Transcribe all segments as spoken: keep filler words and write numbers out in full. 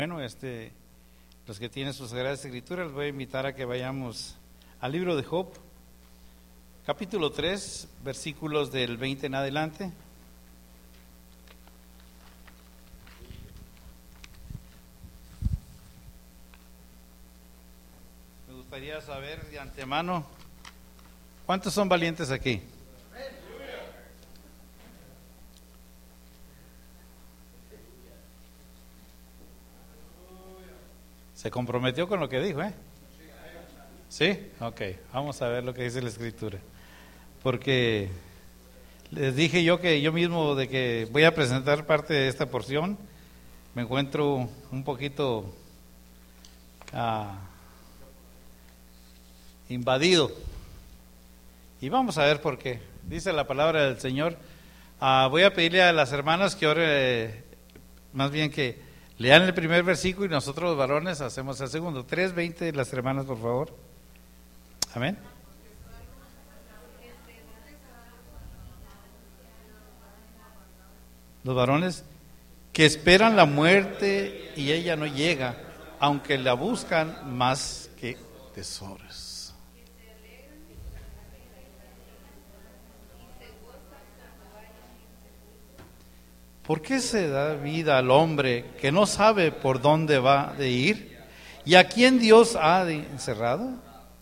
Bueno, este, los que tienen sus Sagradas Escrituras, les voy a invitar a que vayamos al libro de Job, capítulo tres, versículos del veinte en adelante. Me gustaría saber de antemano, ¿cuántos son valientes aquí? Se comprometió con lo que dijo, ¿eh? ¿Sí? Ok, vamos a ver lo que dice la Escritura. Porque les dije yo que yo mismo de que voy a presentar parte de esta porción, me encuentro un poquito uh, invadido. Y vamos a ver por qué. Dice la palabra del Señor. Uh, voy a pedirle a las hermanas que ore, más bien que lean el primer versículo y nosotros los varones hacemos el segundo. tres veinte, las hermanas, por favor. Amén. Los varones que esperan la muerte y ella no llega, aunque la buscan más que tesoros. ¿Por qué se da vida al hombre que no sabe por dónde va de ir? ¿Y a quién Dios ha encerrado?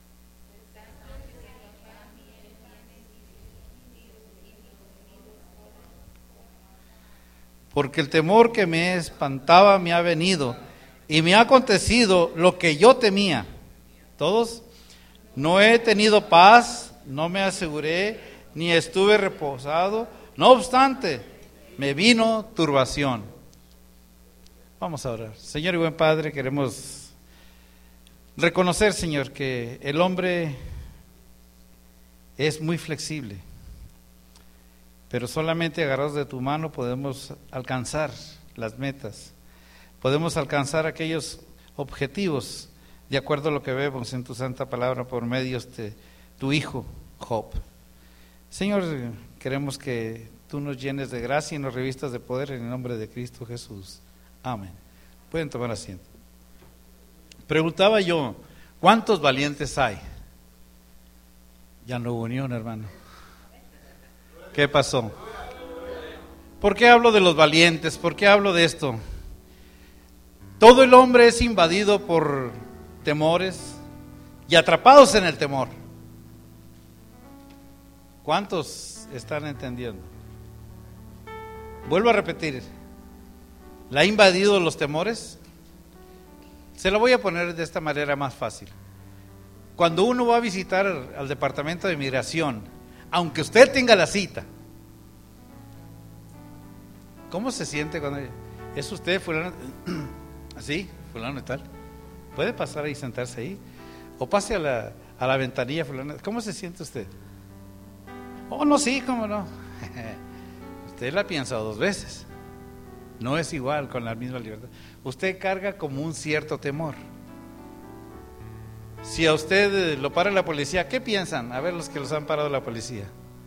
Porque el temor que me espantaba me ha venido, y me ha acontecido lo que yo temía. Todos, no he tenido paz, no me aseguré, ni estuve reposado. No obstante, me vino turbación. Vamos a orar. Señor y buen Padre, queremos reconocer, Señor, que el hombre es muy flexible, pero solamente agarrados de tu mano podemos alcanzar las metas, podemos alcanzar aquellos objetivos de acuerdo a lo que vemos en tu santa palabra por medio de tu Hijo Job. Señor, queremos que tú nos llenes de gracia y nos revistas de poder en el nombre de Cristo Jesús. Amén. Pueden tomar asiento. Preguntaba yo, ¿cuántos valientes hay? Ya no hubo unión, hermano. ¿Qué pasó? ¿Por qué hablo de los valientes? ¿Por qué hablo de esto? Todo el hombre es invadido por temores y atrapados en el temor. ¿Cuántos están entendiendo? Vuelvo a repetir, ¿la ha invadido los temores? Se lo voy a poner de esta manera más fácil. Cuando uno va a visitar al departamento de migración, aunque usted tenga la cita, ¿cómo se siente cuando es usted fulano? Así, fulano y tal. ¿Puede pasar ahí y sentarse ahí? O pase a la, a la ventanilla, fulano. ¿Cómo se siente usted? Oh, no, sí, cómo no. Usted la piensa dos veces. No es igual con la misma libertad. Usted carga como un cierto temor. Si a usted lo para la policía, ¿qué piensan? A ver los que los han parado la policía.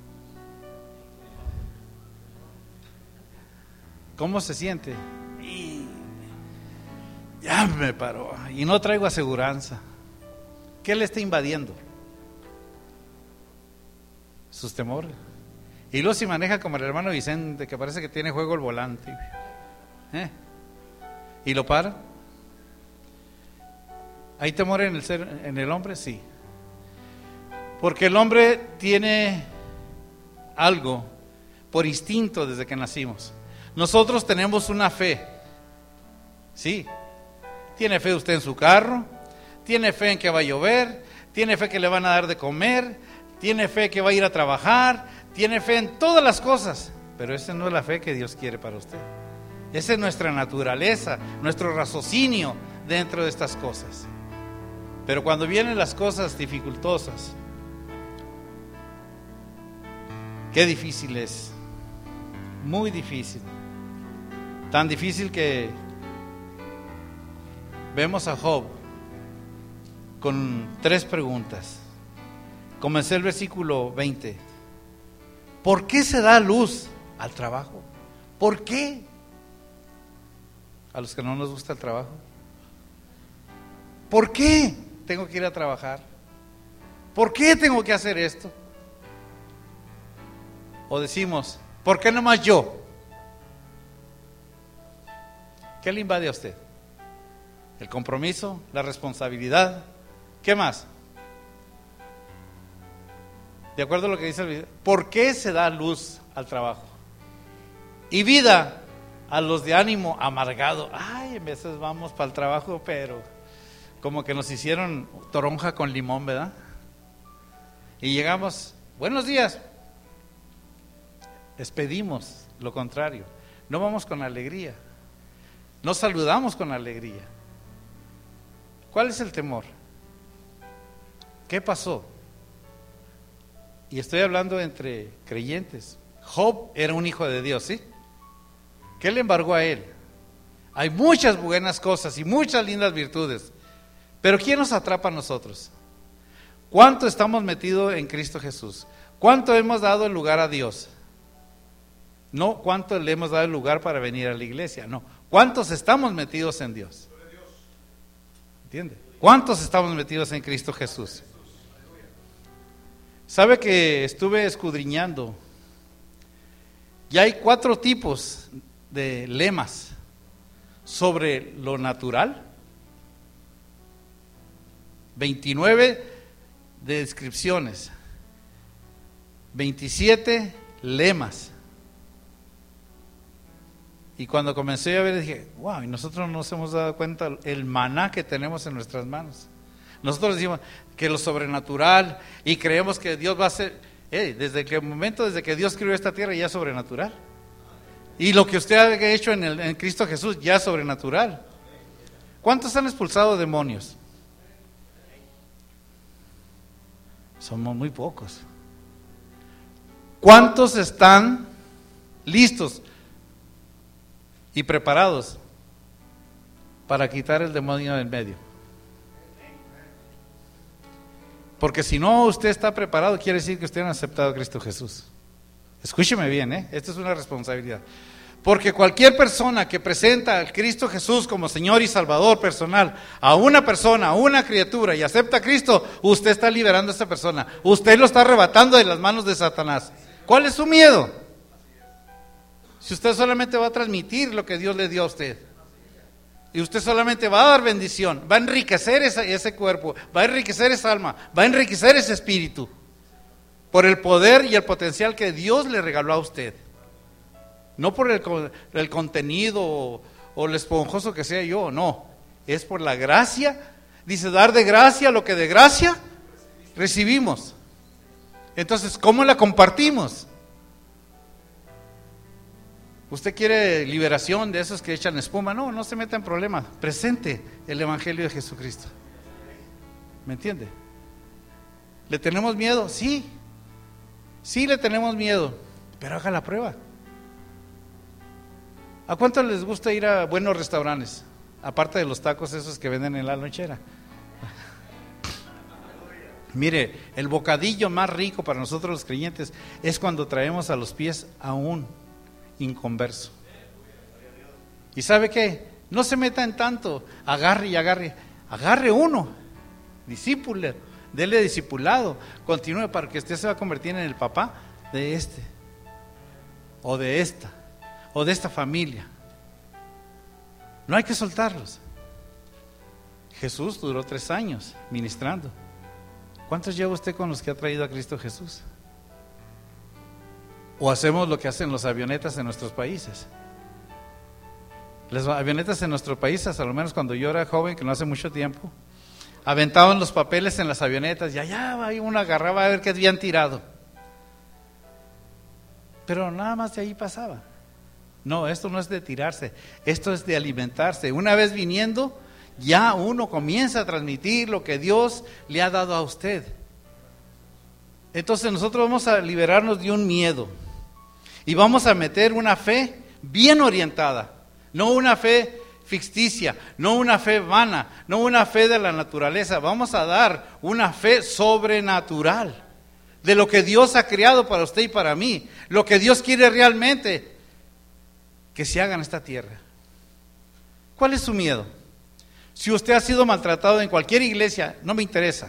¿Cómo se siente? Y ya me paró. Y no traigo aseguranza. ¿Qué le está invadiendo? Sus temores. Y luego si maneja como el hermano Vicente, que parece que tiene juego el volante, ¿eh? ¿Y lo para? ¿Hay temor en el ser, en el hombre? Sí. Porque el hombre tiene algo por instinto desde que nacimos. Nosotros tenemos una fe. Sí. Tiene fe usted en su carro, tiene fe en que va a llover, tiene fe que le van a dar de comer, tiene fe que va a ir a trabajar, tiene fe en todas las cosas, pero esa no es la fe que Dios quiere para usted. Esa es nuestra naturaleza, nuestro raciocinio dentro de estas cosas. Pero cuando vienen las cosas dificultosas, qué difícil es, muy difícil, tan difícil que vemos a Job con tres preguntas. Comencé el versículo veinte. ¿Por qué se da luz al trabajo? ¿Por qué? a los que no nos gusta el trabajo? ¿Por qué tengo que ir a trabajar? ¿Por qué tengo que hacer esto? O decimos, ¿por qué nomás yo? ¿Qué le invade a usted? ¿El compromiso? ¿La responsabilidad? ¿Qué más? De acuerdo a lo que dice el video, ¿por qué se da luz al trabajo? Y vida a los de ánimo amargado. Ay, en veces vamos para el trabajo, pero como que nos hicieron toronja con limón, ¿verdad? Y llegamos, buenos días. Les pedimos lo contrario. No vamos con alegría. No saludamos con alegría. ¿Cuál es el temor? ¿Qué pasó? Y estoy hablando entre creyentes. Job era un hijo de Dios, ¿sí? ¿Qué le embargó a él? Hay muchas buenas cosas y muchas lindas virtudes, pero ¿quién nos atrapa a nosotros? ¿Cuánto estamos metidos en Cristo Jesús? ¿Cuánto hemos dado el lugar a Dios? No cuánto le hemos dado el lugar para venir a la iglesia, no. ¿Cuántos estamos metidos en Dios? ¿Entiende? ¿Cuántos estamos metidos en Cristo Jesús? ¿Sabe que estuve escudriñando? Ya hay cuatro tipos de lemas sobre lo natural, veintinueve de descripciones, veintisiete lemas. Y cuando comencé a ver dije, wow, y nosotros no nos hemos dado cuenta el maná que tenemos en nuestras manos. Nosotros decimos que lo sobrenatural y creemos que Dios va a ser, hey, desde el momento desde que Dios creó esta tierra ya es sobrenatural. Y lo que usted ha hecho en, el, en Cristo Jesús ya es sobrenatural. ¿Cuántos han expulsado demonios? Somos muy pocos. ¿Cuántos están listos y preparados para quitar el demonio del medio? Porque si no usted está preparado, quiere decir que usted no ha aceptado a Cristo Jesús. Escúcheme bien, ¿eh? Esta es una responsabilidad. Porque cualquier persona que presenta a Cristo Jesús como Señor y Salvador personal a una persona, a una criatura y acepta a Cristo, usted está liberando a esa persona. Usted lo está arrebatando de las manos de Satanás. ¿Cuál es su miedo? Si usted solamente va a transmitir lo que Dios le dio a usted. Y usted solamente va a dar bendición, va a enriquecer ese, ese cuerpo, va a enriquecer esa alma, va a enriquecer ese espíritu. Por el poder y el potencial que Dios le regaló a usted. No por el, el contenido o, o el esponjoso que sea yo, no. Es por la gracia. Dice, dar de gracia lo que de gracia recibimos. Entonces, ¿cómo la compartimos? ¿Usted quiere liberación de esos que echan espuma? No, no se meta en problemas. Presente el Evangelio de Jesucristo. ¿Me entiende? ¿Le tenemos miedo? Sí. Sí le tenemos miedo, pero haga la prueba. ¿A cuánto les gusta ir a buenos restaurantes? Aparte de los tacos esos que venden en la lonchera. Mire, el bocadillo más rico para nosotros los creyentes es cuando traemos a los pies a un inconverso. ¿Y sabe qué? No se meta en tanto, agarre y agarre. Agarre uno, discípule, dele discipulado, continúe para que usted se va a convertir en el papá de este, o de esta, o de esta familia. No hay que soltarlos. Jesús duró tres años ministrando. ¿Cuántos lleva usted con los que ha traído a Cristo Jesús? ¿O hacemos lo que hacen los avionetas en nuestros países? Las avionetas en nuestros países, a lo menos cuando yo era joven, que no hace mucho tiempo, aventaban los papeles en las avionetas y allá va uno agarraba a ver qué habían tirado. Pero nada más de ahí pasaba. No, esto no es de tirarse, esto es de alimentarse. Una vez viniendo, ya uno comienza a transmitir lo que Dios le ha dado a usted. Entonces nosotros vamos a liberarnos de un miedo y vamos a meter una fe bien orientada, no una fe ficticia, no una fe vana, no una fe de la naturaleza. Vamos a dar una fe sobrenatural de lo que Dios ha creado para usted y para mí, lo que Dios quiere realmente que se haga en esta tierra. ¿Cuál es su miedo? Si usted ha sido maltratado en cualquier iglesia, no me interesa.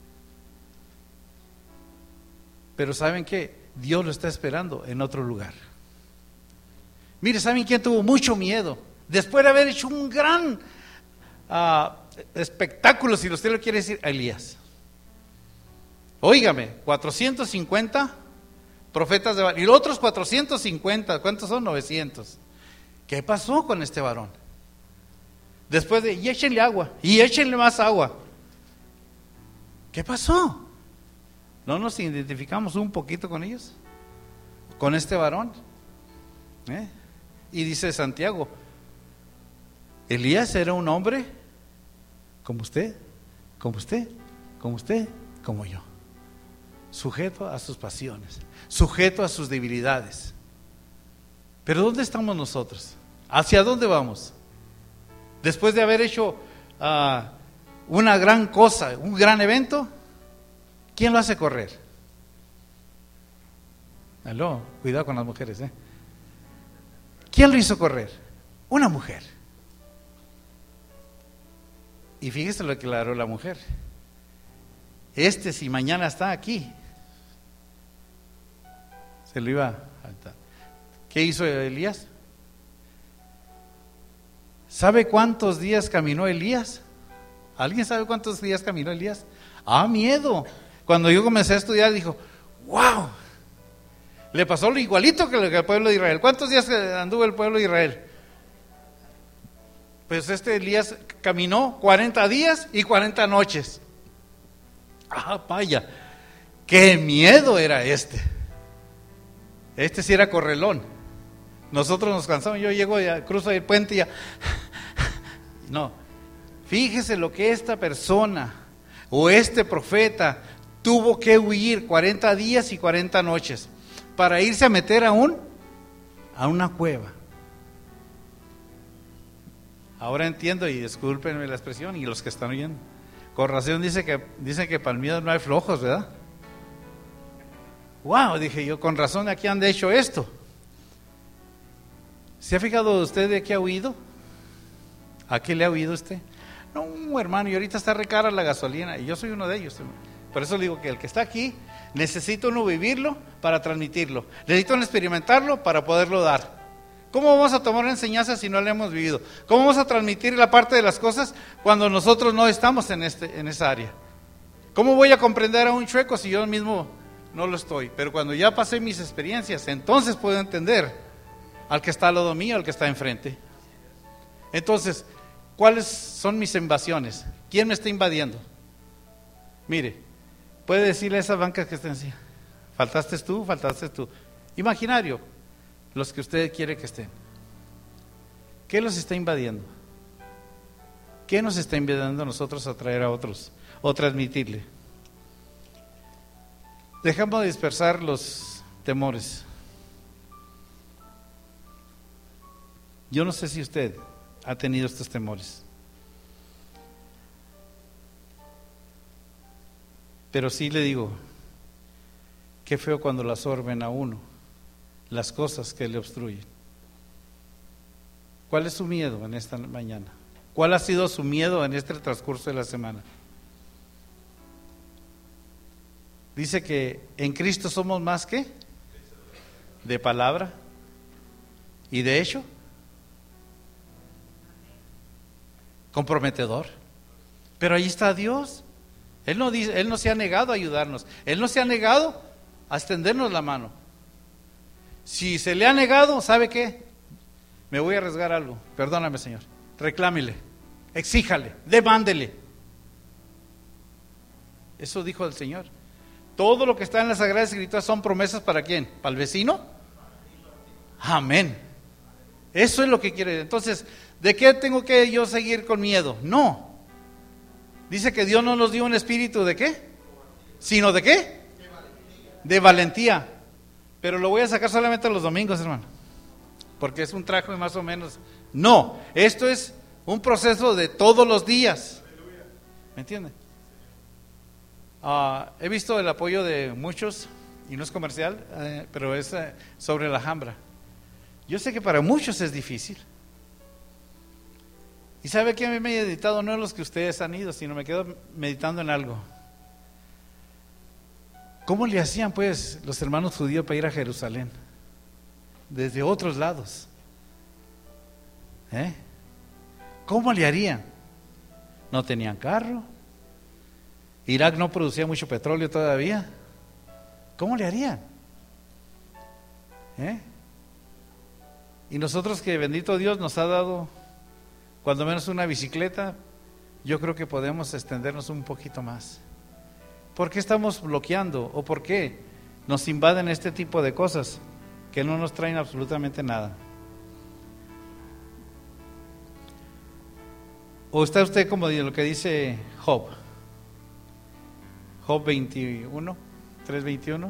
Pero ¿saben qué? Dios lo está esperando en otro lugar. Mire, ¿saben quién tuvo mucho miedo? Después de haber hecho un gran uh, espectáculo, si usted lo quiere decir, a Elías. Óigame, cuatrocientos cincuenta profetas de Baal, y los otros cuatrocientos cincuenta, ¿cuántos son? novecientos. ¿Qué pasó con este varón? Después de, y échenle agua, y échenle más agua. ¿Qué pasó? ¿No nos identificamos un poquito con ellos? Con este varón. ¿Eh? Y dice Santiago, Elías era un hombre como usted, como usted, como usted, como yo. Sujeto a sus pasiones, sujeto a sus debilidades. Pero ¿dónde estamos nosotros? ¿Hacia dónde vamos? Después de haber hecho uh, una gran cosa, un gran evento, ¿quién lo hace correr? Aló, cuidado con las mujeres, ¿eh? ¿Quién lo hizo correr? Una mujer. Y fíjese lo que declaró la mujer. Este, si mañana está aquí, se lo iba a saltar. ¿Qué hizo Elías? ¿Sabe cuántos días caminó Elías? ¿Alguien sabe cuántos días caminó Elías? Ah, miedo. Cuando yo comencé a estudiar, dijo, wow, le pasó lo igualito que el pueblo de Israel. ¿Cuántos días anduvo el pueblo de Israel? Pues este Elías caminó cuarenta días y cuarenta noches. Ah, vaya, qué miedo era este. Este sí era correlón. Nosotros nos cansamos, yo llego, ya, cruzo el puente y ya. No, fíjese lo que esta persona o este profeta tuvo que huir cuarenta días y cuarenta noches para irse a meter a un a una cueva. Ahora entiendo, y discúlpenme la expresión, y los que están oyendo, con razón dice que, dicen que para el miedo no hay flojos, ¿verdad? Wow, dije yo, con razón aquí han hecho esto. ¿Se ha fijado usted de qué ha huido? ¿A qué le ha huido usted? No, hermano, y ahorita está re cara la gasolina, y yo soy uno de ellos. Por eso le digo que el que está aquí, necesita uno vivirlo para transmitirlo. Necesita uno experimentarlo para poderlo dar. ¿Cómo vamos a tomar una enseñanza si no la hemos vivido? ¿Cómo vamos a transmitir la parte de las cosas cuando nosotros no estamos en, este, en esa área? ¿Cómo voy a comprender a un chueco si yo mismo no lo estoy? Pero cuando ya pasé mis experiencias, entonces puedo entender al que está al lado mío, al que está enfrente. Entonces, ¿cuáles son mis invasiones? ¿Quién me está invadiendo? Mire, puede decirle a esas bancas que estén así, faltaste tú, faltaste tú. Imaginario, los que usted quiere que estén. ¿Qué los está invadiendo? ¿Qué nos está invadiendo a nosotros a traer a otros o transmitirle? Dejamos de dispersar los temores. Yo no sé si usted ha tenido estos temores, pero sí le digo, qué feo cuando lo absorben a uno las cosas que le obstruyen. ¿Cuál es su miedo en esta mañana? ¿Cuál ha sido su miedo en este transcurso de la semana? Dice que en Cristo somos más que de palabra y de hecho comprometedor. Pero ahí está Dios. Él no dice, Él no se ha negado a ayudarnos. Él no se ha negado a extendernos la mano. Si se le ha negado, ¿sabe qué? Me voy a arriesgar algo. Perdóname, Señor. Reclámele, exíjale, demándele. Eso dijo el Señor. Todo lo que está en las Sagradas Escrituras son promesas ¿para quién? ¿Para el vecino? Amén. Eso es lo que quiere. Entonces, ¿de qué tengo que yo seguir con miedo? No. Dice que Dios no nos dio un espíritu ¿de qué? ¿Sino de qué? De valentía. Pero lo voy a sacar solamente los domingos, hermano, porque es un traje más o menos. No, esto es un proceso de todos los días. ¿Me entiende? Uh, he visto el apoyo de muchos, y no es comercial, eh, pero es eh, sobre la Alhambra. Yo sé que para muchos es difícil, Y sabe que me he meditado no en los que ustedes han ido, sino me quedo meditando en algo. ¿Cómo le hacían pues los hermanos judíos para ir a Jerusalén? Desde otros lados. ¿Eh? ¿Cómo le harían? No tenían carro. Irak no producía mucho petróleo todavía. ¿Cómo le harían? ¿Eh? Y nosotros que bendito Dios nos ha dado cuando menos una bicicleta, yo creo que podemos extendernos un poquito más. ¿Por qué estamos bloqueando o por qué nos invaden este tipo de cosas que no nos traen absolutamente nada? ¿O está usted como lo que dice Job? Job veintiuno, tres veintiuno,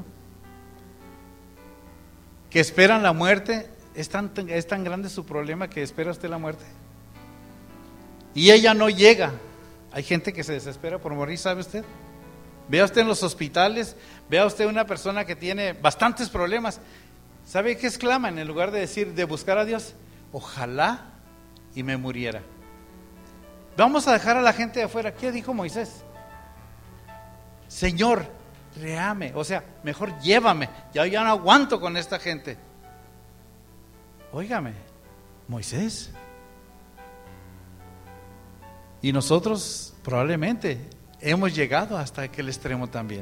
que esperan la muerte. ¿Es tan, es tan grande su problema que espera usted la muerte? Y ella no llega. Hay gente que se desespera por morir, ¿sabe usted? Vea usted en los hospitales, vea usted una persona que tiene bastantes problemas. ¿Sabe qué exclaman en lugar de decir, de buscar a Dios? Ojalá y me muriera. Vamos a dejar a la gente de afuera. ¿Qué dijo Moisés? Señor, réame, o sea, mejor llévame, ya, ya no aguanto con esta gente. Óigame, Moisés. Y nosotros probablemente hemos llegado hasta aquel extremo también.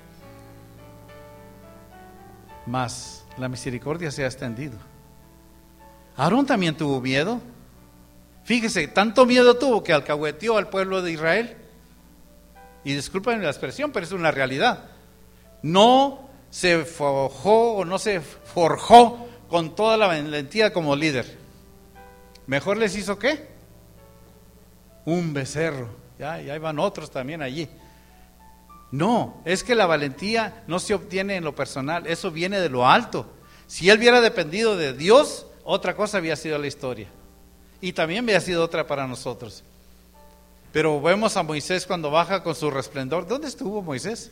Mas la misericordia se ha extendido. Aarón también tuvo miedo. Fíjese, tanto miedo tuvo que alcahueteó al pueblo de Israel. Y disculpen la expresión, pero es una realidad. No se forjó o no se forjó con toda la valentía como líder. Mejor les hizo ¿qué? Un becerro. Ya, ya iban otros también allí. No, es que la valentía no se obtiene en lo personal, eso viene de lo alto. Si él hubiera dependido de Dios, otra cosa había sido la historia. Y también había sido otra para nosotros. Pero vemos a Moisés cuando baja con su resplendor. ¿Dónde estuvo Moisés?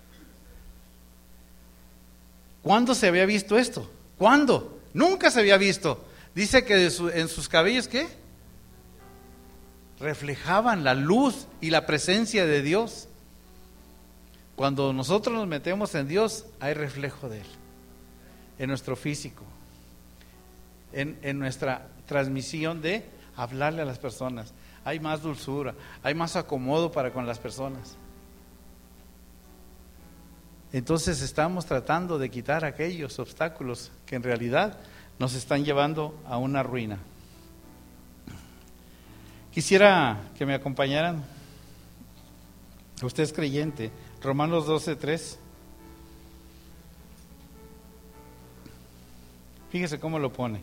¿Cuándo se había visto esto? ¿Cuándo? Nunca se había visto. Dice que de su, en sus cabellos, ¿qué? Reflejaban la luz y la presencia de Dios. Cuando nosotros nos metemos en Dios, hay reflejo de Él. En nuestro físico. En, en nuestra transmisión de hablarle a las personas. Hay más dulzura, hay más acomodo para con las personas. Entonces estamos tratando de quitar aquellos obstáculos que en realidad nos están llevando a una ruina. Quisiera que me acompañaran, usted es creyente, Romanos doce, tres. Fíjese cómo lo pone.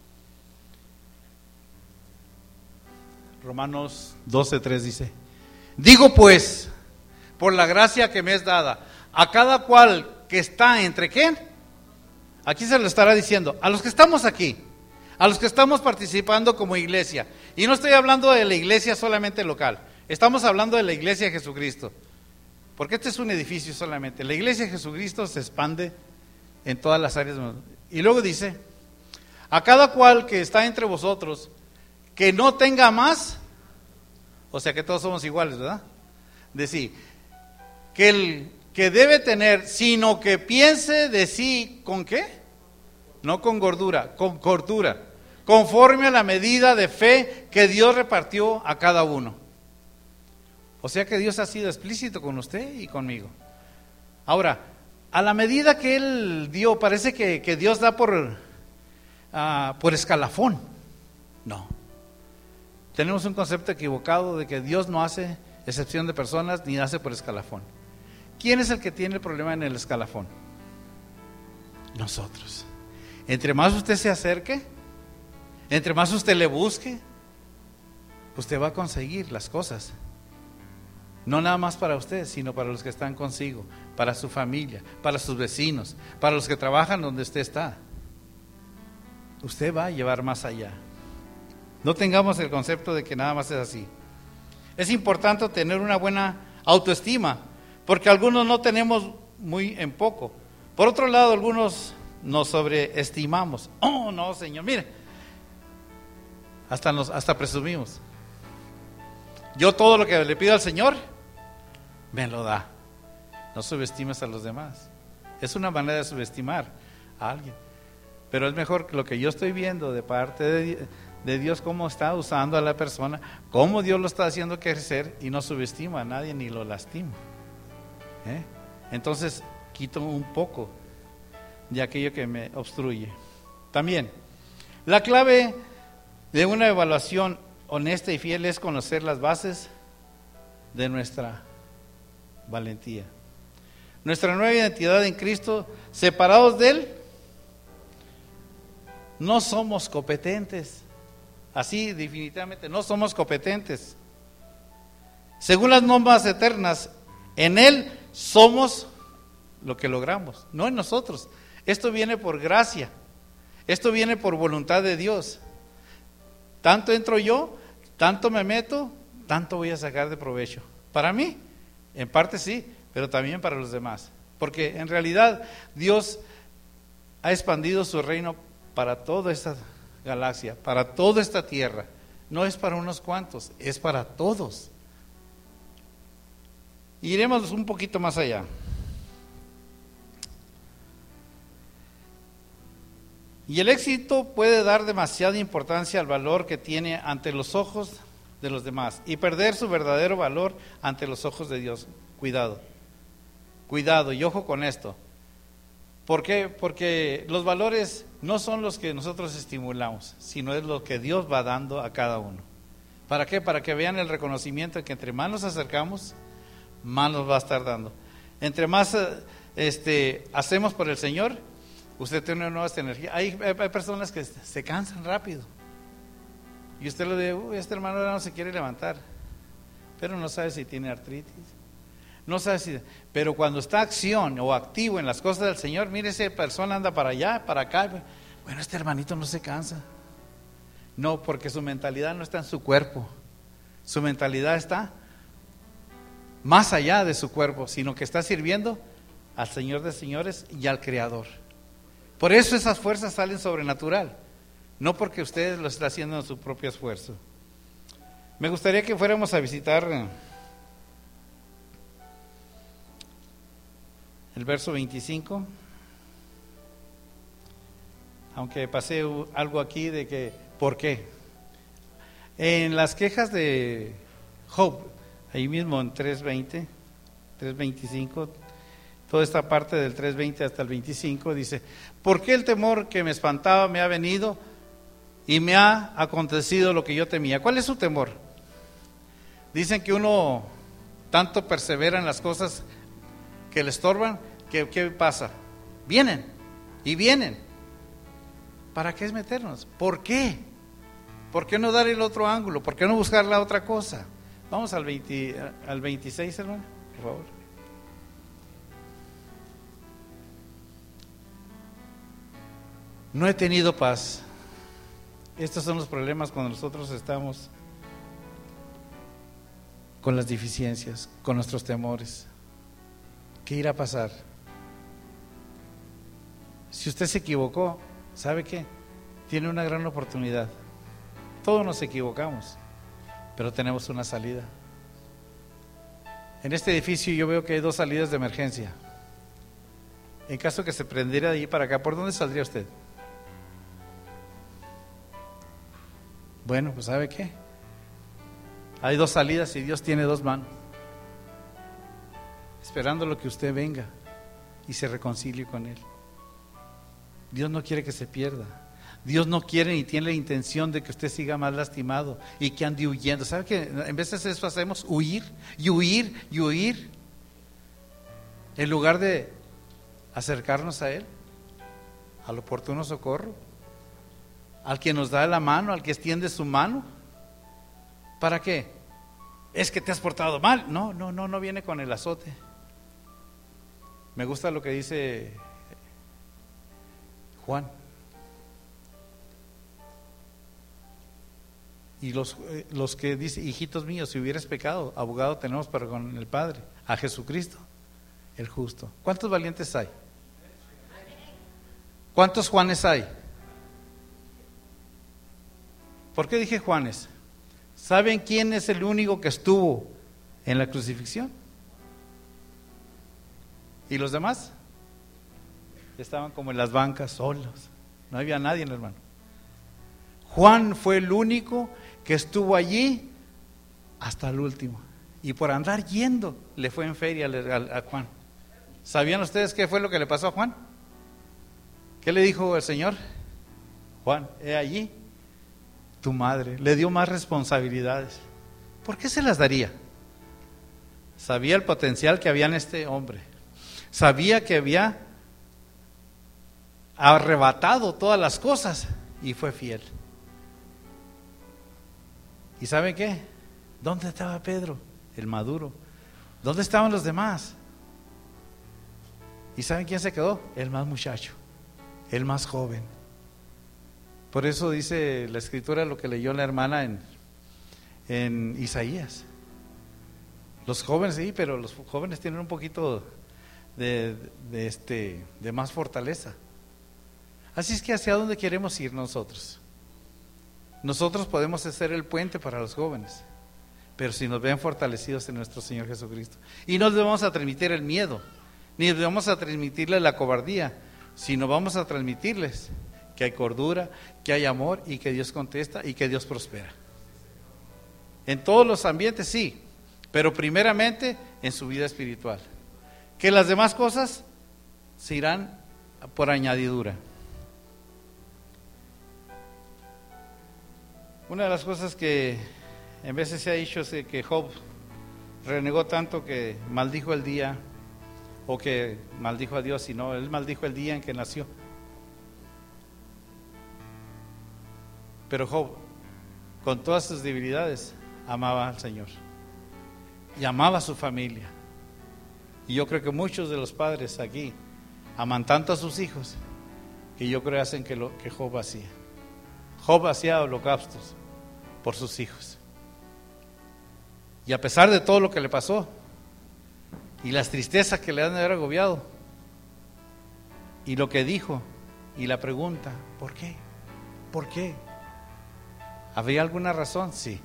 Romanos doce, tres dice: digo pues, por la gracia que me es dada, a cada cual que está entre ¿quién? Aquí se lo estará diciendo, a los que estamos aquí, a los que estamos participando como iglesia. Y no estoy hablando de la iglesia solamente local, estamos hablando de la iglesia de Jesucristo. Porque este es un edificio solamente. La iglesia de Jesucristo se expande en todas las áreas. Y luego dice, a cada cual que está entre vosotros, que no tenga más, o sea que todos somos iguales, ¿verdad? Decir, que el que debe tener, sino que piense de sí, ¿con qué? No con gordura, con cordura, conforme a la medida de fe que Dios repartió a cada uno. O sea que Dios ha sido explícito con usted y conmigo. Ahora, a la medida que Él dio, parece que, que Dios da por, uh, por escalafón. No. Tenemos un concepto equivocado de que Dios no hace excepción de personas ni hace por escalafón. ¿Quién es el que tiene el problema en el escalafón? Nosotros. Entre más usted se acerque, entre más usted le busque, usted va a conseguir las cosas. No nada más para usted, sino para los que están consigo, para su familia, para sus vecinos, para los que trabajan donde usted está. Usted va a llevar más allá. No tengamos el concepto de que nada más es así. Es importante tener una buena autoestima, porque algunos no tenemos muy en poco. Por otro lado, algunos nos sobreestimamos. Oh, no, Señor, mire, hasta, nos, hasta presumimos. Yo todo lo que le pido al Señor, me lo da. No subestimes a los demás. Es una manera de subestimar a alguien. Pero es mejor que lo que yo estoy viendo de parte de, de Dios, cómo está usando a la persona, cómo Dios lo está haciendo crecer, y no subestimo a nadie ni lo lastimo. ¿Eh? Entonces quito un poco de aquello que me obstruye. También, la clave de una evaluación honesta y fiel es conocer las bases de nuestra valentía. Nuestra nueva identidad en Cristo, separados de Él, no somos competentes. Así definitivamente no somos competentes. Según las normas eternas, en Él somos lo que logramos, no en nosotros. Esto viene por gracia, esto viene por voluntad de Dios. Tanto entro yo, tanto me meto, tanto voy a sacar de provecho. Para mí, en parte sí, pero también para los demás. Porque en realidad Dios ha expandido su reino para toda esta galaxia, para toda esta tierra. No es para unos cuantos, es para todos. Iremos un poquito más allá. Y el éxito puede dar demasiada importancia al valor que tiene ante los ojos de los demás y perder su verdadero valor ante los ojos de Dios. Cuidado, cuidado y ojo con esto. ¿Por qué? Porque los valores no son los que nosotros estimulamos, sino es lo que Dios va dando a cada uno. ¿Para qué? Para que vean el reconocimiento de que entre más nos acercamos, más nos va a estar dando. Entre más este, hacemos por el Señor, usted tiene una nueva energía. Hay, hay, hay personas que se cansan rápido. Y usted le dice, uy, este hermano ahora no se quiere levantar. Pero no sabe si tiene artritis. No sabe si... Pero cuando está acción o activo en las cosas del Señor, mire, esa persona anda para allá, para acá. Bueno, este hermanito no se cansa. No, porque su mentalidad no está en su cuerpo. Su mentalidad está más allá de su cuerpo, sino que está sirviendo al Señor de señores y al Creador. Por eso esas fuerzas salen sobrenatural, no porque usted lo está haciendo en su propio esfuerzo. Me gustaría que fuéramos a visitar el verso veinticinco, aunque pasé algo aquí de que, ¿por qué? En las quejas de Job, ahí mismo en tres veinte, tres veinticinco, toda esta parte del tres veinte hasta el veinticinco, dice, ¿por qué el temor que me espantaba me ha venido y me ha acontecido lo que yo temía? ¿Cuál es su temor? Dicen que uno tanto persevera en las cosas que le estorban, que ¿qué pasa? Vienen y vienen. ¿Para qué es meternos? ¿Por qué? ¿Por qué no dar el otro ángulo? ¿Por qué no buscar la otra cosa? Vamos al, veinte, al veintiséis, hermano, por favor. No he tenido paz. Estos son los problemas cuando nosotros estamos con las deficiencias, con nuestros temores. ¿Qué irá a pasar? Si usted se equivocó, ¿sabe qué? Tiene una gran oportunidad. Todos nos equivocamos, pero tenemos una salida. En este edificio yo veo que hay dos salidas de emergencia. En caso que se prendiera de allí para acá, ¿por dónde saldría usted? Bueno, pues ¿sabe qué? Hay dos salidas y Dios tiene dos manos, esperando lo que usted venga y se reconcilie con Él. Dios no quiere que se pierda. Dios no quiere ni tiene la intención de que usted siga más lastimado y que ande huyendo. ¿Sabe que en veces eso hacemos? Huir y huir y huir, en lugar de acercarnos a Él, al oportuno socorro, al que nos da la mano, al que extiende su mano. ¿Para qué? Es que te has portado mal. No, no, no, no viene con el azote. Me gusta lo que dice Juan. Y los, los que dice, hijitos míos, si hubieras pecado, abogado tenemos para con el Padre, a Jesucristo, el justo. ¿Cuántos valientes hay? ¿Cuántos Juanes hay? ¿Por qué dije Juanes? ¿Saben quién es el único que estuvo en la crucifixión? ¿Y los demás? Estaban como en las bancas solos, no había nadie, hermano. Juan fue el único que estuvo allí hasta el último, y por andar yendo le fue en feria a, a Juan. ¿Sabían ustedes qué fue lo que le pasó a Juan? ¿Qué le dijo el Señor? Juan, he allí tu madre. Le dio más responsabilidades. ¿Por qué se las daría? Sabía el potencial que había en este hombre. Sabía que había arrebatado todas las cosas y fue fiel. ¿Y saben qué? ¿Dónde estaba Pedro? El maduro. ¿Dónde estaban los demás? ¿Y saben quién se quedó? El más muchacho, el más joven. Por eso dice la escritura lo que leyó la hermana en, en Isaías. Los jóvenes sí, pero los jóvenes tienen un poquito de, de, este, de más fortaleza. Así es que ¿hacia dónde queremos ir nosotros? Nosotros podemos ser el puente para los jóvenes, pero si nos ven fortalecidos en nuestro Señor Jesucristo. Y no les vamos a transmitir el miedo, ni les vamos a transmitirles la cobardía, sino vamos a transmitirles que hay cordura, que hay amor y que Dios contesta y que Dios prospera. En todos los ambientes sí, pero primeramente en su vida espiritual. Que las demás cosas se irán por añadidura. Una de las cosas que en veces se ha dicho es que Job renegó tanto que maldijo el día, o que maldijo a Dios, sino él maldijo el día en que nació. Pero Job, con todas sus debilidades, amaba al Señor y amaba a su familia. Y yo creo que muchos de los padres aquí aman tanto a sus hijos que yo creo que hacen que lo que Job hacía. Job hacía holocaustos por sus hijos. Y a pesar de todo lo que le pasó y las tristezas que le han de haber agobiado, y lo que dijo y la pregunta, ¿por qué? ¿Por qué? ¿Habría alguna razón? Sí.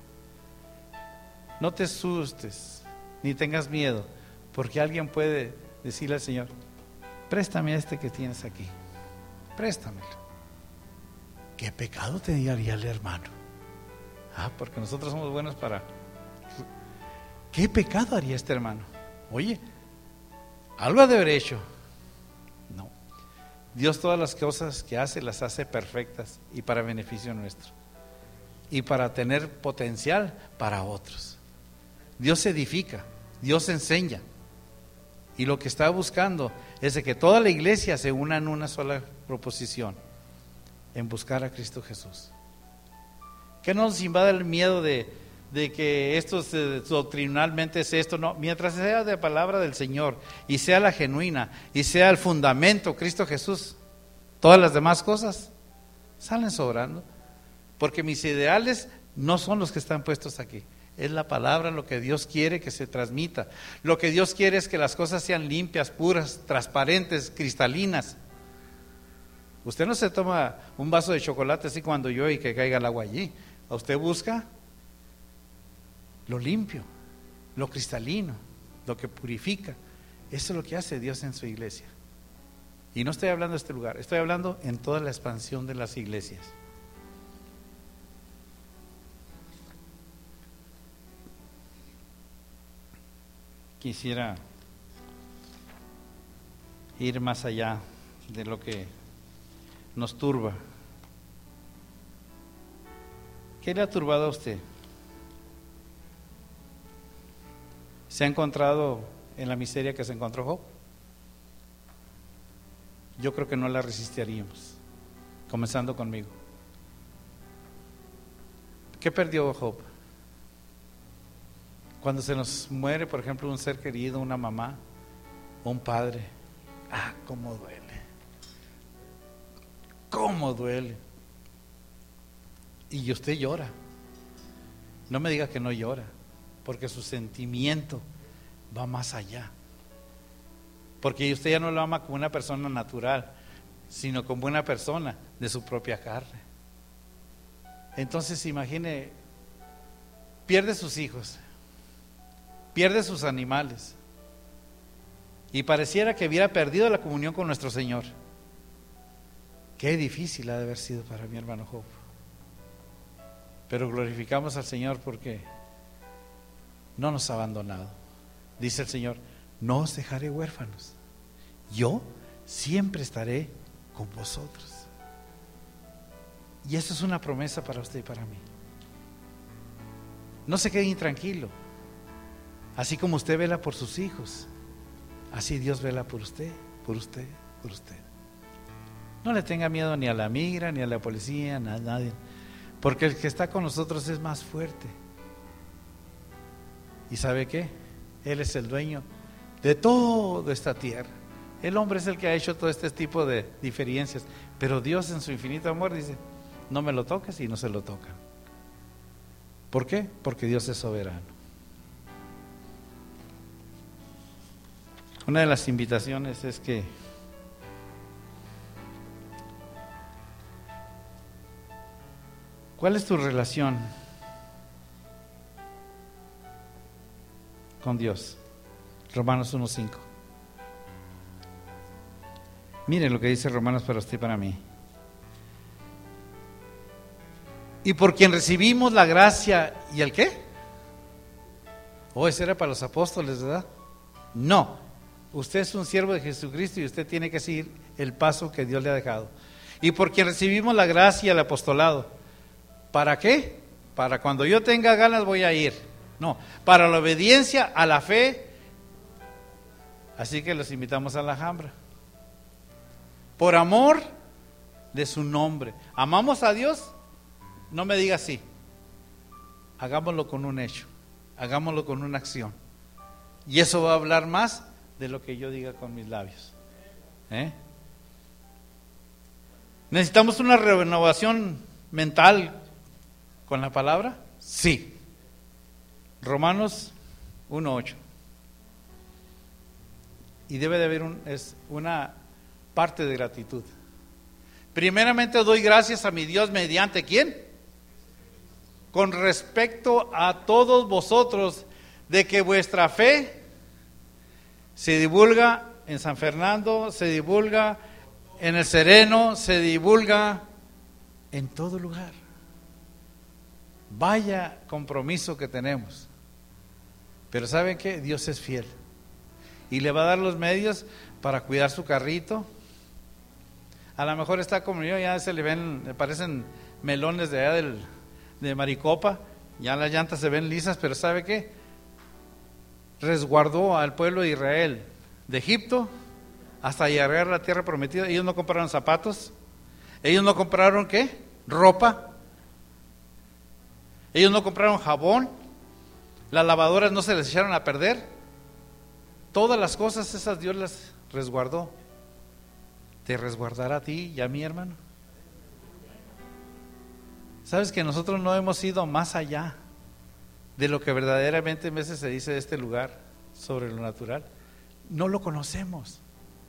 No te asustes ni tengas miedo, porque alguien puede decirle al Señor, préstame este que tienes aquí, préstamelo. ¿Qué pecado tendría el hermano? Ah, porque nosotros somos buenos para... ¿Qué pecado haría este hermano? Oye, algo ha de haber hecho. No. Dios todas las cosas que hace las hace perfectas y para beneficio nuestro. Y para tener potencial para otros. Dios edifica, Dios enseña. Y lo que está buscando es de que toda la iglesia se una en una sola proposición, en buscar a Cristo Jesús. Que no nos invada el miedo de, de que esto es, doctrinalmente es esto, no, mientras sea de palabra del Señor y sea la genuina y sea el fundamento Cristo Jesús, todas las demás cosas salen sobrando, porque mis ideales no son los que están puestos aquí, es la palabra lo que Dios quiere que se transmita. Lo que Dios quiere es que las cosas sean limpias, puras, transparentes, cristalinas. Usted no se toma un vaso de chocolate así cuando llueve y que caiga el agua allí. Usted busca lo limpio, lo cristalino, lo que purifica. Eso es lo que hace Dios en su iglesia. Y no estoy hablando de este lugar, estoy hablando en toda la expansión de las iglesias. Quisiera ir más allá de lo que nos turba. ¿Qué le ha turbado a usted? ¿Se ha encontrado en la miseria que se encontró Job? Yo creo que no la resistiríamos, comenzando conmigo. ¿Qué perdió Job? Cuando se nos muere, por ejemplo, un ser querido, una mamá o un padre, ah, cómo duele, cómo duele. Y usted llora. No me diga que no llora, porque su sentimiento va más allá. Porque usted ya no lo ama como una persona natural, sino como una persona de su propia carne. Entonces imagine pierde sus hijos, pierde sus animales, y pareciera que hubiera perdido la comunión con nuestro Señor. Qué difícil ha de haber sido para mi hermano Job. Pero glorificamos al Señor porque no nos ha abandonado. Dice el Señor: no os dejaré huérfanos, yo siempre estaré con vosotros. Y eso es una promesa para usted y para mí. No se quede intranquilo. Así como usted vela por sus hijos, así Dios vela por usted, por usted, por usted. No le tenga miedo ni a la migra, ni a la policía, ni a nadie, porque el que está con nosotros es más fuerte. ¿Y sabe qué? Él es el dueño de toda esta tierra. El hombre es el que ha hecho todo este tipo de diferencias, pero Dios en su infinito amor dice: no me lo toques, y no se lo tocan. ¿Por qué? Porque Dios es soberano. Una de las invitaciones es que ¿cuál es tu relación con Dios? Romanos uno cinco. Miren lo que dice Romanos para usted y para mí. Y por quien recibimos la gracia y el ¿qué? Oh, ese era para los apóstoles, ¿verdad? No, usted es un siervo de Jesucristo y usted tiene que seguir el paso que Dios le ha dejado. Y por quien recibimos la gracia y el apostolado. ¿Para qué? Para cuando yo tenga ganas voy a ir. No, para la obediencia a la fe. Así que los invitamos a la Alhambra. Por amor de su nombre. ¿Amamos a Dios? No me diga así. Hagámoslo con un hecho. Hagámoslo con una acción. Y eso va a hablar más de lo que yo diga con mis labios. ¿Eh? ¿Necesitamos una renovación mental con la palabra? Sí. Romanos uno ocho. Y debe de haber un, es una parte de gratitud. Primeramente doy gracias a mi Dios mediante ¿quién? Con respecto a todos vosotros, de que vuestra fe se divulga en San Fernando, se divulga en el Sereno, se divulga en todo lugar. Vaya compromiso que tenemos. Pero ¿saben qué? Dios es fiel y le va a dar los medios para cuidar su carrito. A lo mejor está como yo, ya se le ven, le parecen melones de allá del, de Maricopa, ya las llantas se ven lisas, pero ¿sabe qué? Resguardó al pueblo de Israel de Egipto hasta llegar a la tierra prometida. Ellos no compraron zapatos, ellos no compraron ¿qué? Ropa, ellos no compraron jabón, las lavadoras no se les echaron a perder. Todas las cosas esas Dios las resguardó. ¿Te resguardará a ti y a mí, hermano? ¿Sabes que nosotros no hemos ido más allá de lo que verdaderamente a veces se dice de este lugar sobre lo natural? No lo conocemos.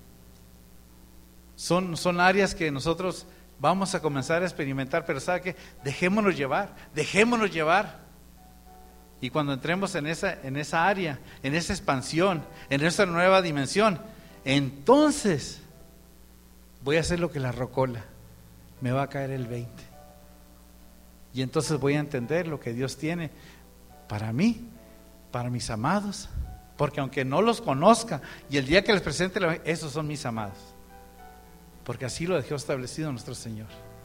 Son, son áreas que nosotros vamos a comenzar a experimentar, pero ¿sabe qué? Dejémonos llevar, dejémonos llevar. Y cuando entremos en esa, en esa área, en esa expansión, en esa nueva dimensión, entonces voy a hacer lo que la rocola, me va a caer el veinte. Y entonces voy a entender lo que Dios tiene para mí, para mis amados, porque aunque no los conozca, y el día que les presente, esos son mis amados, porque así lo dejó establecido nuestro Señor.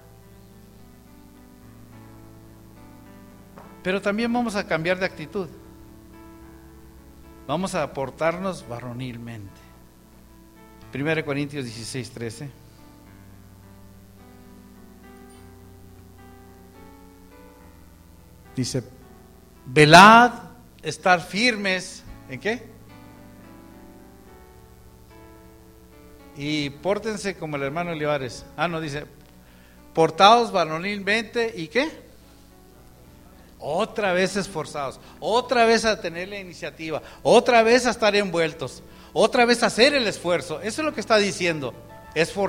Pero también vamos a cambiar de actitud. Vamos a aportarnos varonilmente. Primera de Corintios dieciséis, trece. Dice: velad, estar firmes. ¿En qué? Y pórtense como el hermano Olivares. Ah, no, dice: portaos varonilmente. ¿Y qué? Otra vez esforzados, otra vez a tener la iniciativa, otra vez a estar envueltos, otra vez a hacer el esfuerzo. Eso es lo que está diciendo,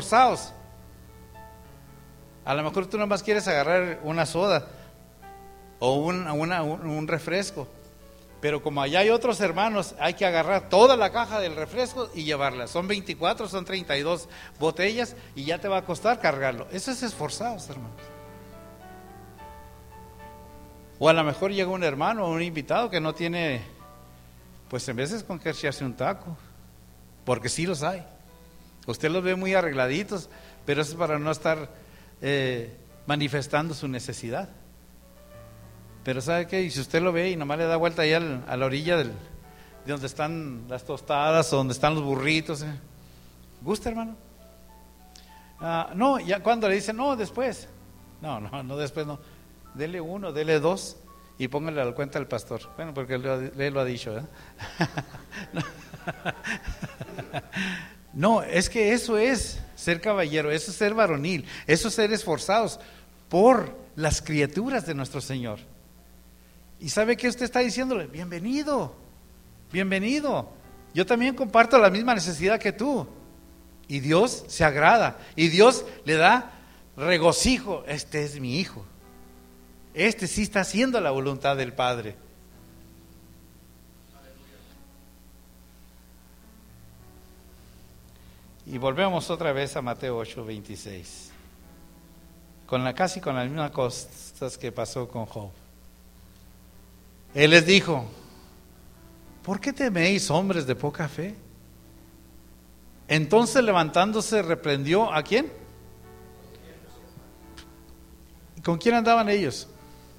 esforzados. A lo mejor tú nomás quieres agarrar una soda, o un, una, un, un refresco. Pero como allá hay otros hermanos, hay que agarrar toda la caja del refresco y llevarla. Son veinticuatro, son treinta y dos botellas y ya te va a costar cargarlo. Eso es esforzados, hermanos. O a lo mejor llega un hermano o un invitado que no tiene, pues en veces con que echarse un taco, porque sí los hay. Usted los ve muy arregladitos, pero eso es para no estar eh, manifestando su necesidad. Pero ¿sabe qué? Y si usted lo ve y nomás le da vuelta ahí al, a la orilla del, de donde están las tostadas o donde están los burritos, ¿eh? ¿Gusta, hermano? Ah, no, ya cuando le dicen, no, después. No, no, no después no. Dele uno, dele dos y póngale a la cuenta al pastor. Bueno, porque él, él lo ha dicho, ¿eh? No, es que eso es ser caballero, eso es ser varonil, eso es ser esforzados por las criaturas de nuestro Señor. ¿Y sabe qué usted está diciéndole? Bienvenido, bienvenido. Yo también comparto la misma necesidad que tú. Y Dios se agrada, y Dios le da regocijo. Este es mi hijo. Este sí está haciendo la voluntad del Padre. Y volvemos otra vez a Mateo ocho, veintiséis. Con la, casi con las mismas cosas que pasó con Job. Él les dijo: ¿por qué teméis, hombres de poca fe? Entonces levantándose reprendió ¿a quién? ¿Con quién andaban ellos?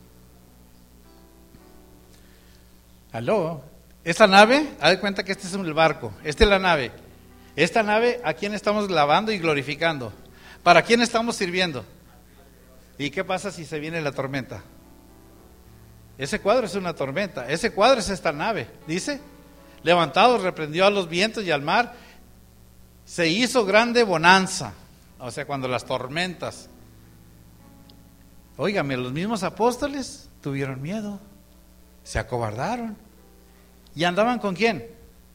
Aló, esta nave, haz de cuenta que este es el barco, esta es la nave. Esta nave, ¿a quién estamos lavando y glorificando? ¿Para quién estamos sirviendo? ¿Y qué pasa si se viene la tormenta? Ese cuadro es una tormenta, ese cuadro es esta nave, dice, levantado reprendió a los vientos y al mar, se hizo grande bonanza, o sea, cuando las tormentas, óigame, los mismos apóstoles tuvieron miedo, se acobardaron, y andaban ¿con quién?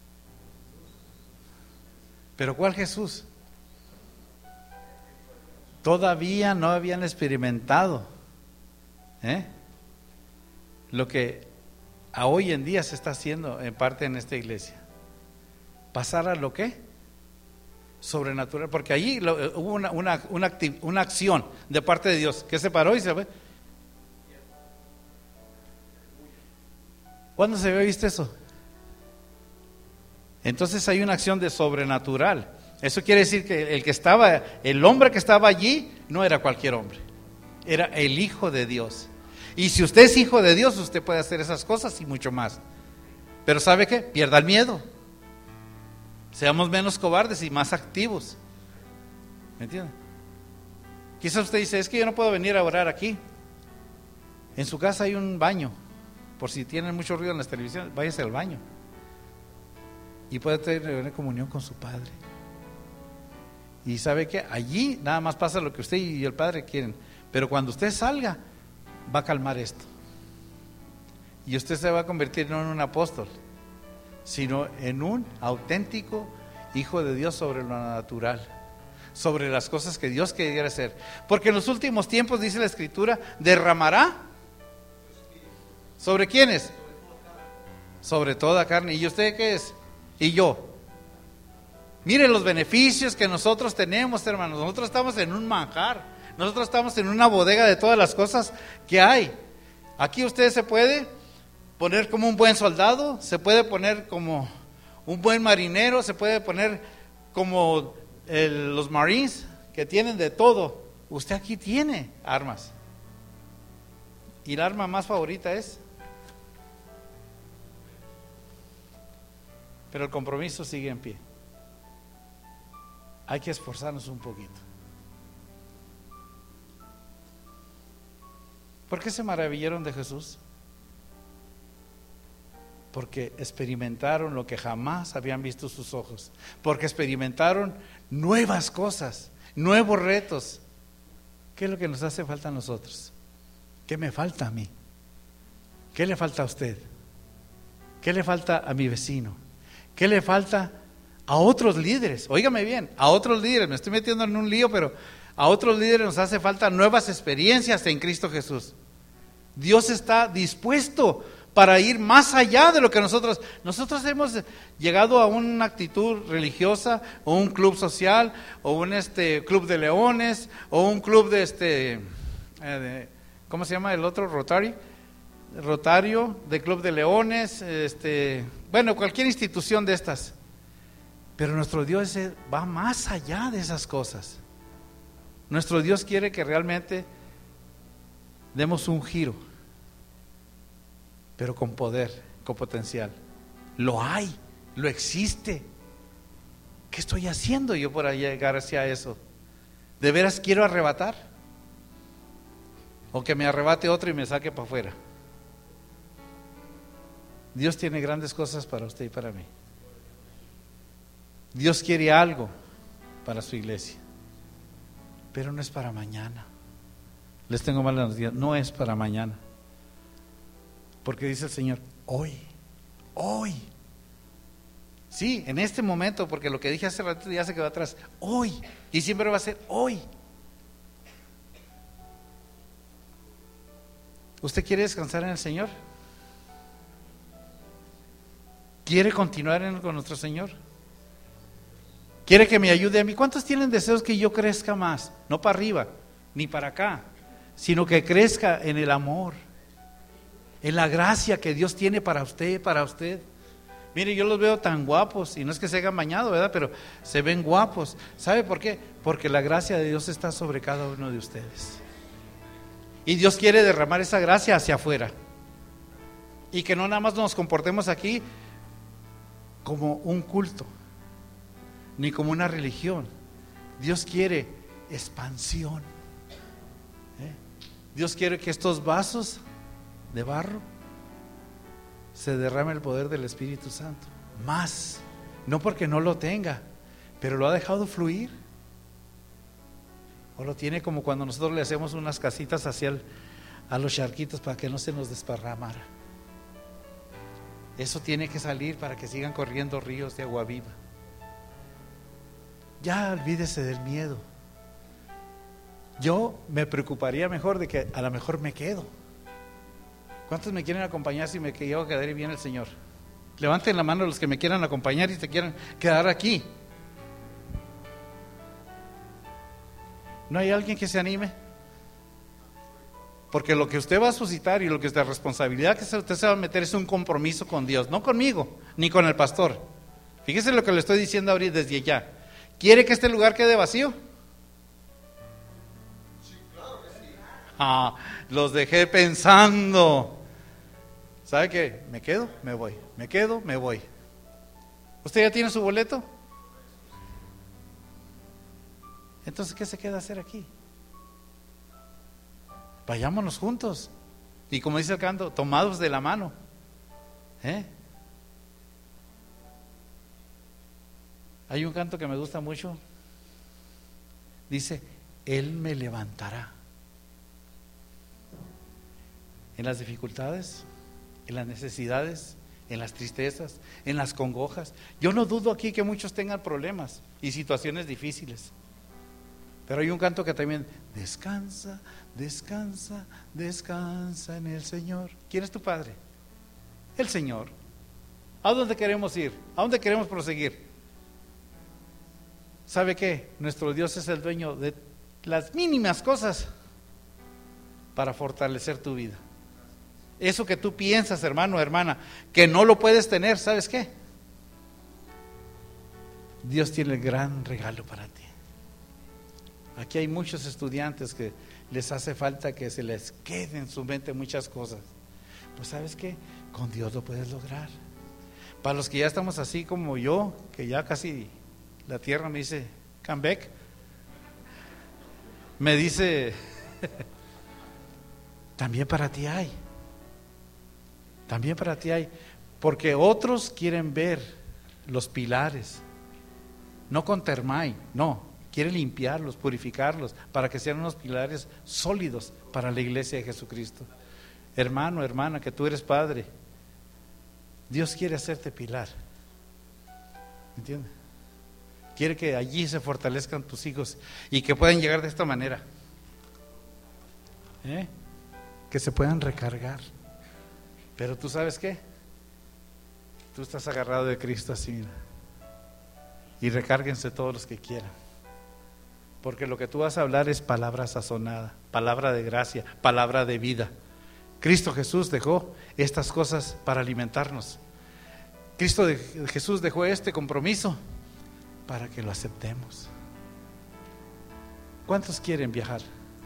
¿Pero cuál Jesús? Todavía no habían experimentado ¿eh? lo que a hoy en día se está haciendo en parte en esta iglesia. Pasar a lo que sobrenatural, porque allí lo, hubo una, una, una, acti, una acción de parte de Dios que se paró y se ve. ¿Cuándo se había visto eso? Entonces hay una acción de sobrenatural. Eso quiere decir que el que estaba, el hombre que estaba allí no era cualquier hombre, era el Hijo de Dios. Y si usted es hijo de Dios, usted puede hacer esas cosas y mucho más. Pero ¿sabe qué? Pierda el miedo. Seamos menos cobardes y más activos. ¿Me entiende? Quizás usted dice, es que yo no puedo venir a orar aquí. En su casa hay un baño. Por si tienen mucho ruido en las televisiones, váyase al baño. Y puede tener comunión con su Padre. Y sabe que allí nada más pasa lo que usted y el Padre quieren. Pero cuando usted salga, va a calmar esto. Y usted se va a convertir no en un apóstol, sino en un auténtico hijo de Dios sobre lo natural, sobre las cosas que Dios quiere hacer. Porque en los últimos tiempos, dice la Escritura, derramará. ¿Sobre quiénes? Sobre toda carne. ¿Y usted qué es? Y yo. Miren los beneficios que nosotros tenemos, hermanos. Nosotros estamos en un manjar. Nosotros estamos en una bodega de todas las cosas que hay. Aquí usted se puede poner como un buen soldado, se puede poner como un buen marinero, se puede poner como el, los Marines que tienen de todo. Usted aquí tiene armas. Y la arma más favorita es. Pero el compromiso sigue en pie. Hay que esforzarnos un poquito. ¿Por qué se maravillaron de Jesús? Porque experimentaron lo que jamás habían visto sus ojos. Porque experimentaron nuevas cosas, nuevos retos. ¿Qué es lo que nos hace falta a nosotros? ¿Qué me falta a mí? ¿Qué le falta a usted? ¿Qué le falta a mi vecino? ¿Qué le falta a otros líderes? Óigame bien, a otros líderes. Me estoy metiendo en un lío, pero a otros líderes nos hace falta nuevas experiencias en Cristo Jesús. Dios está dispuesto para ir más allá de lo que nosotros, nosotros hemos llegado a una actitud religiosa, o un club social, o un este club de leones, o un club de este, eh, de, ¿cómo se llama el otro? Rotary, Rotario, de club de leones, este, bueno, cualquier institución de estas. Pero nuestro Dios va más allá de esas cosas. Nuestro Dios quiere que realmente demos un giro, pero con poder, con potencial. Lo hay, lo existe. ¿Qué estoy haciendo yo para llegar hacia eso? ¿De veras quiero arrebatar? ¿O que me arrebate otro y me saque para afuera? Dios tiene grandes cosas para usted y para mí. Dios quiere algo para su iglesia, pero no es para mañana. Les tengo malas noticias, no es para mañana. Porque dice el Señor, hoy, hoy. Sí, en este momento, porque lo que dije hace rato ya se quedó atrás. Hoy, y siempre va a ser hoy. ¿Usted quiere descansar en el Señor? ¿Quiere continuar en, con nuestro Señor? ¿Quiere que me ayude a mí? ¿Cuántos tienen deseos que yo crezca más? No para arriba, ni para acá, sino que crezca en el amor, en la gracia que Dios tiene para usted, para usted. Mire, yo los veo tan guapos, y no es que se hayan bañado, ¿verdad? Pero se ven guapos. ¿Sabe por qué? Porque la gracia de Dios está sobre cada uno de ustedes. Y Dios quiere derramar esa gracia hacia afuera. Y que no nada más nos comportemos aquí como un culto, ni como una religión. Dios quiere expansión. ¿Eh? Dios quiere que estos vasos de barro se derrame el poder del Espíritu Santo. Más, no porque no lo tenga, pero lo ha dejado fluir. O lo tiene como cuando nosotros le hacemos unas casitas hacia el, a los charquitos para que no se nos desparramara. Eso tiene que salir para que sigan corriendo ríos de agua viva. Ya olvídese del miedo. Yo me preocuparía mejor de que a lo mejor me quedo. ¿Cuántos me quieren acompañar si me llevo a quedar bien el Señor? Levanten la mano los que me quieran acompañar y se quieran quedar aquí. ¿No hay alguien que se anime? Porque lo que usted va a suscitar y lo que es la responsabilidad que usted se va a meter es un compromiso con Dios, no conmigo, ni con el pastor. Fíjese lo que le estoy diciendo ahorita desde ya. ¿Quiere que este lugar quede vacío? Sí, claro que sí. Ah, los dejé pensando. ¿Sabe qué? Me quedo, me voy. Me quedo, me voy. ¿Usted ya tiene su boleto? Entonces, ¿qué se queda hacer aquí? Vayámonos juntos. Y como dice el canto, tomados de la mano. ¿Eh? Hay un canto que me gusta mucho. Dice, Él me levantará. En las dificultades, en las necesidades, en las tristezas, en las congojas. Yo no dudo aquí que muchos tengan problemas y situaciones difíciles. Pero hay un canto que también, descansa, descansa, descansa en el Señor. ¿Quién es tu Padre? El Señor. ¿A dónde queremos ir? ¿A dónde queremos proseguir? ¿Sabe qué? Nuestro Dios es el dueño de las mínimas cosas para fortalecer tu vida. Eso que tú piensas, hermano, hermana, que no lo puedes tener, ¿sabes qué? Dios tiene el gran regalo para ti. Aquí hay muchos estudiantes que les hace falta que se les quede en su mente muchas cosas. Pues ¿sabes qué? Con Dios lo puedes lograr. Para los que ya estamos así como yo, que ya casi la tierra me dice, come back, me dice, también para ti hay. También para ti hay. Porque otros quieren ver los pilares, no con termay, no. Quiere limpiarlos, purificarlos, para que sean unos pilares sólidos para la iglesia de Jesucristo. Hermano, hermana, que tú eres padre, Dios quiere hacerte pilar. ¿Entiendes? Quiere que allí se fortalezcan tus hijos y que puedan llegar de esta manera. ¿Eh? que se puedan recargar. Pero tú sabes qué, tú estás agarrado de Cristo así, mira. Y recárguense todos los que quieran, porque lo que tú vas a hablar es palabra sazonada, palabra de gracia, palabra de vida. Cristo Jesús dejó estas cosas para alimentarnos. Cristo de, Jesús dejó este compromiso para que lo aceptemos. ¿Cuántos quieren viajar?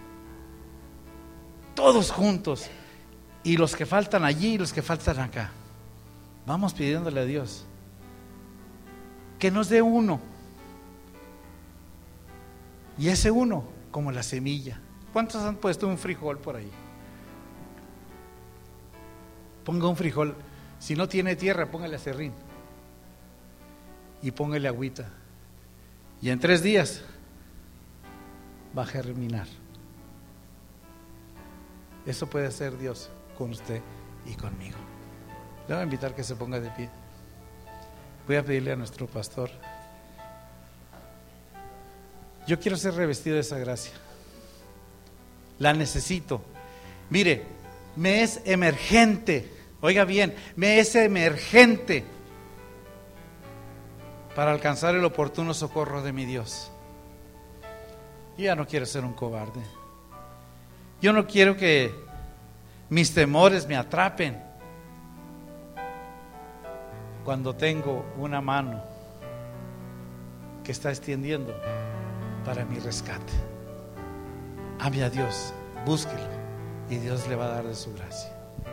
Todos juntos, y los que faltan allí y los que faltan acá. Vamos pidiéndole a Dios que nos dé uno, y ese uno como la semilla. ¿Cuántos han puesto un frijol por ahí? Ponga un frijol, si no tiene tierra, póngale acerrín y póngale agüita, y en tres días va a germinar. Eso puede hacer Dios con usted y conmigo. Le voy a invitar que se ponga de pie. Voy a pedirle a nuestro pastor. Yo quiero ser revestido de esa gracia. La necesito. Mire, me es emergente. Oiga bien, me es emergente para alcanzar el oportuno socorro de mi Dios. Yo ya no quiero ser un cobarde. Yo no quiero que mis temores me atrapen cuando tengo una mano que está extendiendo para mi rescate. Ame a Dios, búsquelo, y Dios le va a dar de su gracia.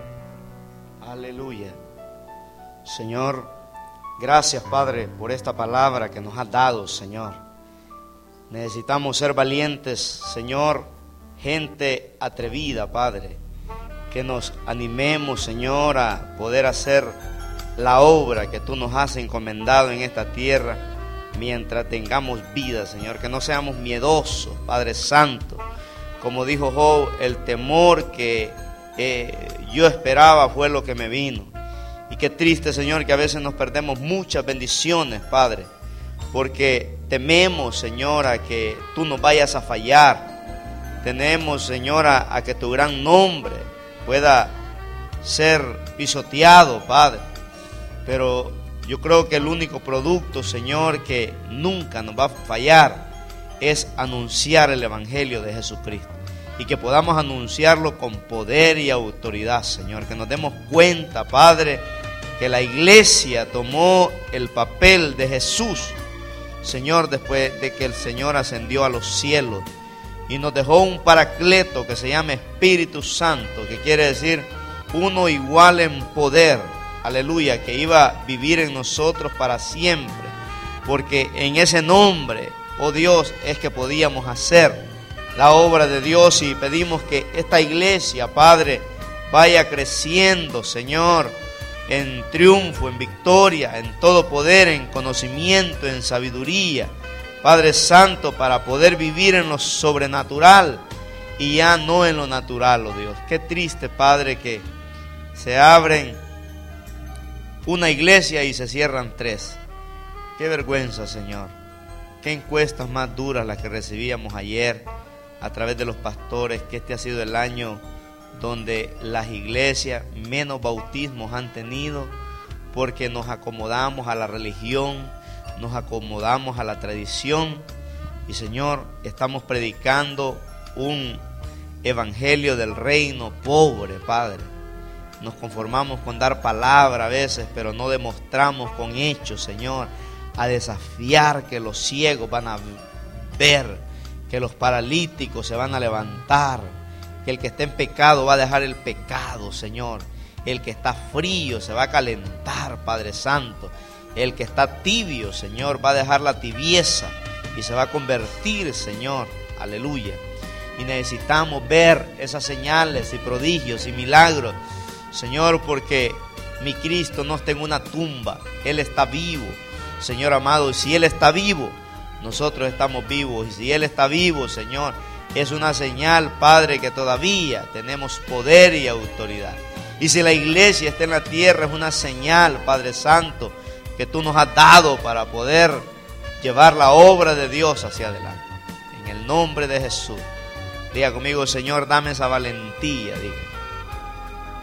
Aleluya. Señor, gracias, Padre, por esta palabra que nos has dado, Señor. Necesitamos ser valientes, Señor, gente atrevida, Padre, que nos animemos, Señor, a poder hacer la obra que tú nos has encomendado en esta tierra mientras tengamos vida, Señor. Que no seamos miedosos, Padre Santo. Como dijo Job, el temor que eh, yo esperaba fue lo que me vino. Y qué triste, Señor, que a veces nos perdemos muchas bendiciones, Padre, porque tememos, Señor, a que tú nos vayas a fallar. Tenemos, Señor, a, a que tu gran nombre pueda ser pisoteado, Padre. Pero yo creo que el único producto, Señor, que nunca nos va a fallar es anunciar el Evangelio de Jesucristo. Y que podamos anunciarlo con poder y autoridad, Señor. Que nos demos cuenta, Padre, que la iglesia tomó el papel de Jesús, Señor, después de que el Señor ascendió a los cielos. Y nos dejó un paracleto que se llama Espíritu Santo, que quiere decir uno igual en poder. Aleluya, que iba a vivir en nosotros para siempre. Porque en ese nombre, oh Dios, es que podíamos hacer la obra de Dios. Y pedimos que esta iglesia, Padre, vaya creciendo, Señor, en triunfo, en victoria, en todo poder, en conocimiento, en sabiduría, Padre Santo, para poder vivir en lo sobrenatural y ya no en lo natural, oh Dios. Qué triste, Padre, que se abren una iglesia y se cierran tres. Qué vergüenza, Señor. Qué encuestas más duras las que recibíamos ayer a través de los pastores, que este ha sido el año donde las iglesias menos bautismos han tenido, porque nos acomodamos a la religión, nos acomodamos a la tradición. Y, Señor, estamos predicando un evangelio del reino pobre, Padre. Nos conformamos con dar palabra a veces, pero no demostramos con hechos, Señor, a desafiar que los ciegos van a ver, que los paralíticos se van a levantar, que el que está en pecado va a dejar el pecado, Señor. El que está frío se va a calentar, Padre Santo. El que está tibio, Señor, va a dejar la tibieza y se va a convertir, Señor. Aleluya. Y necesitamos ver esas señales y prodigios y milagros, Señor, porque mi Cristo no está en una tumba. Él está vivo, Señor amado. Y si Él está vivo, nosotros estamos vivos. Y si Él está vivo, Señor, es una señal, Padre, que todavía tenemos poder y autoridad. Y si la iglesia está en la tierra, es una señal, Padre Santo, que tú nos has dado para poder llevar la obra de Dios hacia adelante. En el nombre de Jesús. Diga conmigo, Señor, dame esa valentía. Diga,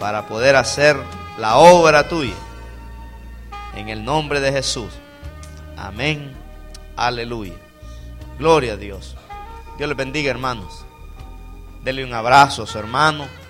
para poder hacer la obra tuya. En el nombre de Jesús. Amén. Aleluya. Gloria a Dios. Dios les bendiga, hermanos. Dele un abrazo a su hermano.